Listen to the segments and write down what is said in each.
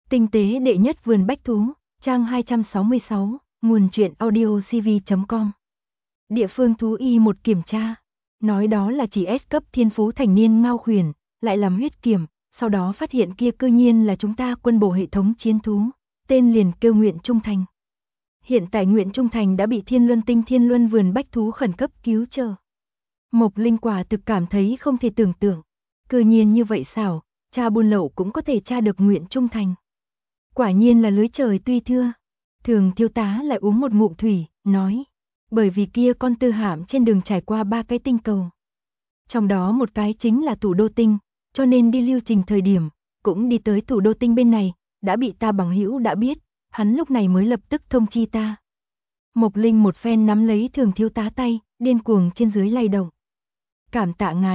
Tinh tế đệ nhất vườn bách thú, trang 266, nguồn truyện audiocv.com. Địa phương thú y một kiểm tra, nói đó là chỉ S cấp thiên phú thành niên ngao khuyển, lại làm huyết kiểm, sau đó phát hiện kia cư nhiên là chúng ta quân bộ hệ thống chiến thú, tên liền kêu Nguyện Trung Thành. Hiện tại Nguyện Trung Thành đã bị Thiên Luân Tinh Thiên Luân vườn bách thú khẩn cấp cứu trợ. Mộc Linh quả thực cảm thấy không thể tưởng tượng, cư nhiên như vậy xảo, tra buôn lậu cũng có thể tra được Nguyện Trung Thành. Quả nhiên là lưới trời tuy thưa. Thường thiếu tá lại uống một ngụm thủy, nói, bởi vì kia con tư hạm trên đường trải qua 3 cái tinh cầu. Trong đó một cái chính là thủ đô tinh, cho nên đi lưu trình thời điểm, cũng đi tới thủ đô tinh bên này, đã bị ta bằng hữu đã biết, hắn lúc này mới lập tức thông chi ta. Mộc Linh một phen nắm lấy thường thiếu tá tay, điên cuồng trên dưới lay động. Cảm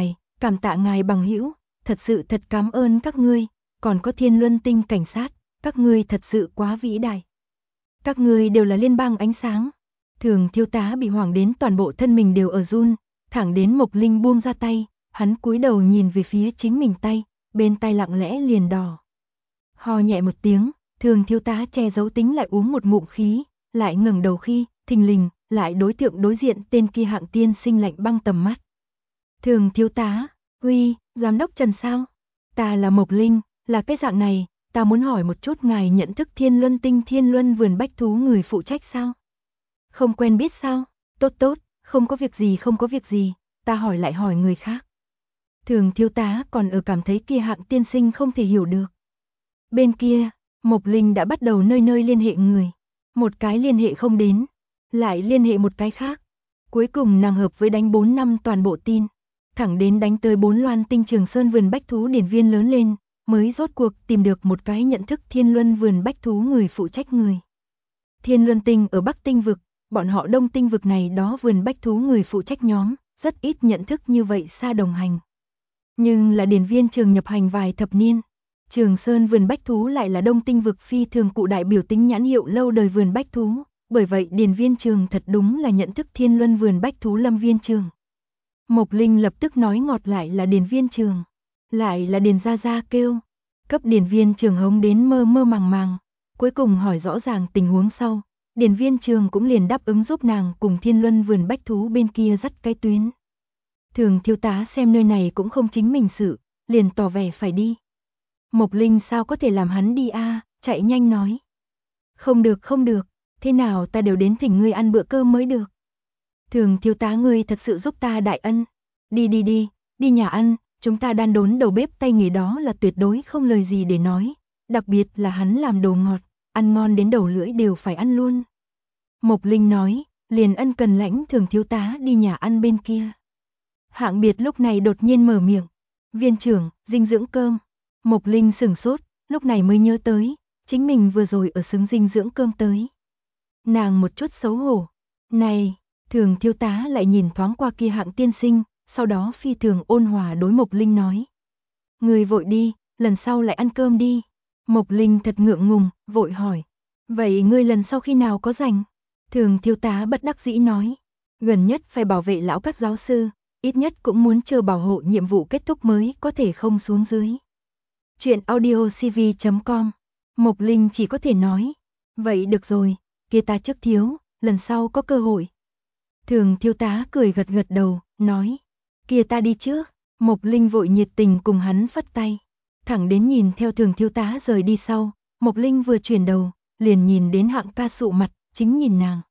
tạ ngài bằng hữu, thật sự thật cảm ơn các ngươi, còn có Thiên Luân Tinh cảnh sát, các ngươi thật sự quá vĩ đại. Các ngươi đều là liên bang ánh sáng. Thường thiếu tá bị hoảng đến toàn bộ thân mình đều ở run, thẳng đến Mộc Linh buông ra tay, hắn cúi đầu nhìn về phía chính mình tay, bên tay lặng lẽ liền đỏ. Ho nhẹ một tiếng, thường thiếu tá che giấu tính lại uống một ngụm khí, lại ngẩng đầu khi, thình lình, lại đối tượng đối diện tên kia hạng tiên sinh lạnh băng tầm mắt. Thường thiếu tá, uy, giám đốc Trần sao? Ta là Mộc Linh, là cái dạng này, ta muốn hỏi một chút ngài nhận thức Thiên Luân Tinh Thiên Luân vườn bách thú người phụ trách sao? Không quen biết sao? Tốt, không có việc gì, ta hỏi lại hỏi người khác. Thường thiếu tá còn ở cảm thấy kia hạng tiên sinh không thể hiểu được. Bên kia, Mộc Linh đã bắt đầu nơi nơi liên hệ người. Một cái liên hệ không đến, lại liên hệ một cái khác. Cuối cùng nàng hợp với đánh 4 năm toàn bộ tin. Thẳng đến đánh tới 4 loan tinh Trường Sơn vườn bách thú điển viên lớn lên, mới rốt cuộc tìm được một cái nhận thức Thiên Luân vườn bách thú người phụ trách người. Thiên Luân Tinh ở Bắc Tinh vực, bọn họ Đông Tinh vực này đó vườn bách thú người phụ trách nhóm, rất ít nhận thức như vậy xa đồng hành. Nhưng là điển viên trường nhập hành vài thập niên, Trường Sơn vườn bách thú lại là Đông Tinh vực phi thường cụ đại biểu tính nhãn hiệu lâu đời vườn bách thú, bởi vậy điển viên trường thật đúng là nhận thức Thiên Luân vườn bách thú Lâm Viên Trường. Mộc Linh lập tức nói ngọt lại là điển viên trường, lại là điển gia gia kêu, cấp điển viên trường hống đến mơ mơ màng màng, cuối cùng hỏi rõ ràng tình huống sau, điển viên trường cũng liền đáp ứng giúp nàng cùng Thiên Luân vườn bách thú bên kia dắt cái tuyến. Thường thiếu tá xem nơi này cũng không chính mình sự, liền tỏ vẻ phải đi. Mộc Linh sao có thể làm hắn đi a, chạy nhanh nói. Không được, thế nào ta đều đến thỉnh ngươi ăn bữa cơm mới được. Thường thiếu tá ngươi thật sự giúp ta đại ân. Đi nhà ăn, chúng ta đan đốn đầu bếp tay nghề đó là tuyệt đối không lời gì để nói, đặc biệt là hắn làm đồ ngọt, ăn ngon đến đầu lưỡi đều phải ăn luôn. Mộc Linh nói, liền ân cần lãnh thường thiếu tá đi nhà ăn bên kia. Hạng Biệt lúc này đột nhiên mở miệng, viên trưởng, dinh dưỡng cơm. Mộc Linh sửng sốt, lúc này mới nhớ tới, chính mình vừa rồi ở xứng dinh dưỡng cơm tới. Nàng một chút xấu hổ, này, thường thiếu tá lại nhìn thoáng qua kia hạng tiên sinh, sau đó phi thường ôn hòa đối Mộc Linh nói. Người vội đi, lần sau lại ăn cơm đi. Mộc Linh thật ngượng ngùng, vội hỏi. Vậy ngươi lần sau khi nào có rảnh? Thường thiếu tá bất đắc dĩ nói. Gần nhất phải bảo vệ lão các giáo sư, ít nhất cũng muốn chờ bảo hộ nhiệm vụ kết thúc mới có thể không xuống dưới. Chuyện audiocv.com. Mộc Linh chỉ có thể nói. Vậy được rồi, kia ta trước thiếu, lần sau có cơ hội. Thường thiếu tá cười gật gật đầu, nói. Kia ta đi trước. Mộc Linh vội nhiệt tình cùng hắn phất tay. Thẳng đến nhìn theo thường thiếu tá rời đi sau, Mộc Linh vừa chuyển đầu, liền nhìn đến hạng ca sụ mặt, chính nhìn nàng.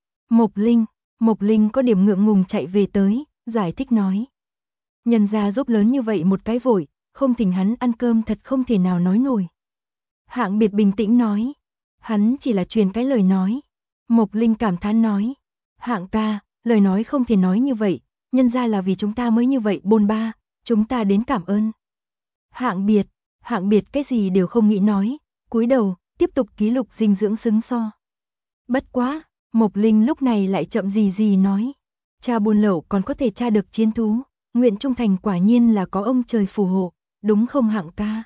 Mộc Linh có điểm ngượng ngùng chạy về tới, giải thích nói. Nhân gia giúp lớn như vậy một cái vội, không thỉnh hắn ăn cơm thật không thể nào nói nổi. Hạng Biệt bình tĩnh nói. Hắn chỉ là truyền cái lời nói. Mộc Linh cảm thán nói. Hạng ca, lời nói không thể nói như vậy, nhân gia là vì chúng ta mới như vậy bôn ba, chúng ta đến cảm ơn. Hạng Biệt cái gì đều không nghĩ nói, cúi đầu, tiếp tục ký lục dinh dưỡng xứng so. Bất quá, Mộc Linh lúc này lại chậm gì nói. Cha buôn lậu còn có thể tra được chiến thú, Nguyện Trung Thành quả nhiên là có ông trời phù hộ, đúng không Hạng ca?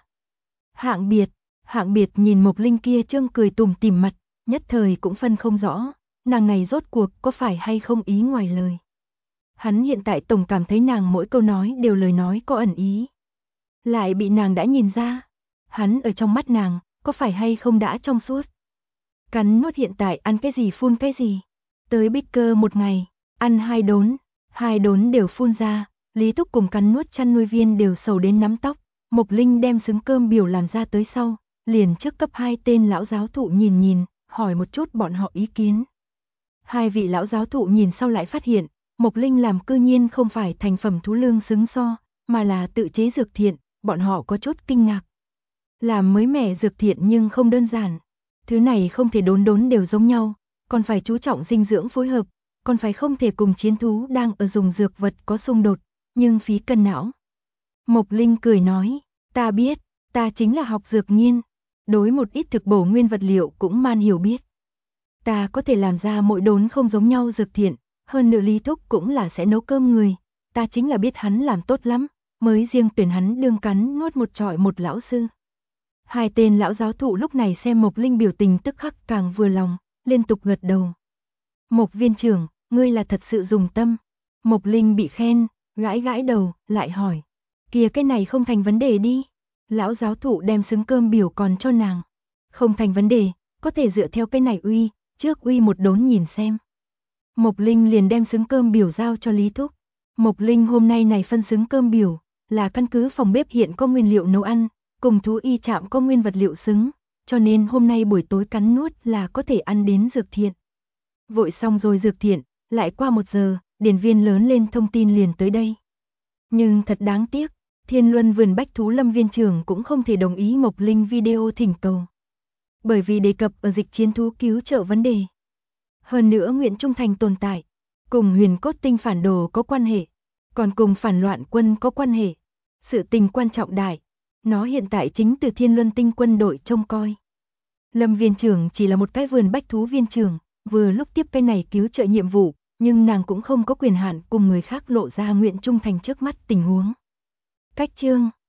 Hạng Biệt nhìn Mộc Linh kia trương cười tủm tỉm mặt, nhất thời cũng phân không rõ, nàng này rốt cuộc có phải hay không ý ngoài lời. Hắn hiện tại tổng cảm thấy nàng mỗi câu nói đều lời nói có ẩn ý. Lại bị nàng đã nhìn ra, hắn ở trong mắt nàng, có phải hay không đã trong suốt? Cắn nuốt hiện tại ăn cái gì phun cái gì? Tới bích cơ một ngày, ăn 2 đốn đều phun ra, Lý Thúc cùng cắn nuốt chăn nuôi viên đều sầu đến nắm tóc. Mộc Linh đem xứng cơm biểu làm ra tới sau, liền trước cấp 2 tên lão giáo thụ nhìn, hỏi một chút bọn họ ý kiến. 2 vị lão giáo thụ nhìn sau lại phát hiện, Mộc Linh làm cư nhiên không phải thành phẩm thú lương xứng so, mà là tự chế dược thiện, bọn họ có chút kinh ngạc. Làm mới mẻ dược thiện nhưng không đơn giản, thứ này không thể đốn đều giống nhau, còn phải chú trọng dinh dưỡng phối hợp, còn phải không thể cùng chiến thú đang ở dùng dược vật có xung đột, nhưng phí cân não. Mộc Linh cười nói, ta biết, ta chính là học dược nghiên, đối một ít thực bổ nguyên vật liệu cũng man hiểu biết. Ta có thể làm ra mỗi đốn không giống nhau dược thiện, hơn nữa Lý Thúc cũng là sẽ nấu cơm người, ta chính là biết hắn làm tốt lắm, mới riêng tuyển hắn đương cắn nuốt một trọi một lão sư. 2 tên lão giáo thụ lúc này xem Mộc Linh biểu tình tức khắc càng vừa lòng, liên tục gật đầu. Mộc viên trưởng, ngươi là thật sự dùng tâm. Mộc Linh bị khen, gãi đầu, lại hỏi. Kìa cái này không thành vấn đề đi. Lão giáo thụ đem xứng cơm biểu còn cho nàng. Không thành vấn đề, có thể dựa theo cái này uy, trước uy một đốn nhìn xem. Mộc Linh liền đem xứng cơm biểu giao cho Lý Thúc. Mộc Linh hôm nay này phân xứng cơm biểu, là căn cứ phòng bếp hiện có nguyên liệu nấu ăn, cùng thú y trạm có nguyên vật liệu xứng, cho nên hôm nay buổi tối cắn nuốt là có thể ăn đến dược thiện. Vội xong rồi dược thiện, lại qua 1 giờ, điển viên lớn lên thông tin liền tới đây. Nhưng thật đáng tiếc, Thiên Luân vườn bách thú Lâm viên trưởng cũng không thể đồng ý Mộc Linh video thỉnh cầu. Bởi vì đề cập ở dịch chiến thú cứu trợ vấn đề. Hơn nữa nguyện trung thành tồn tại, cùng huyền cốt tinh phản đồ có quan hệ, còn cùng phản loạn quân có quan hệ. Sự tình quan trọng đại, nó hiện tại chính từ Thiên Luân tinh quân đội trông coi. Lâm viên trưởng chỉ là một cái vườn bách thú viên trưởng, vừa lúc tiếp cái này cứu trợ nhiệm vụ, nhưng nàng cũng không có quyền hạn cùng người khác lộ ra nguyện trung thành trước mắt tình huống. Cách chương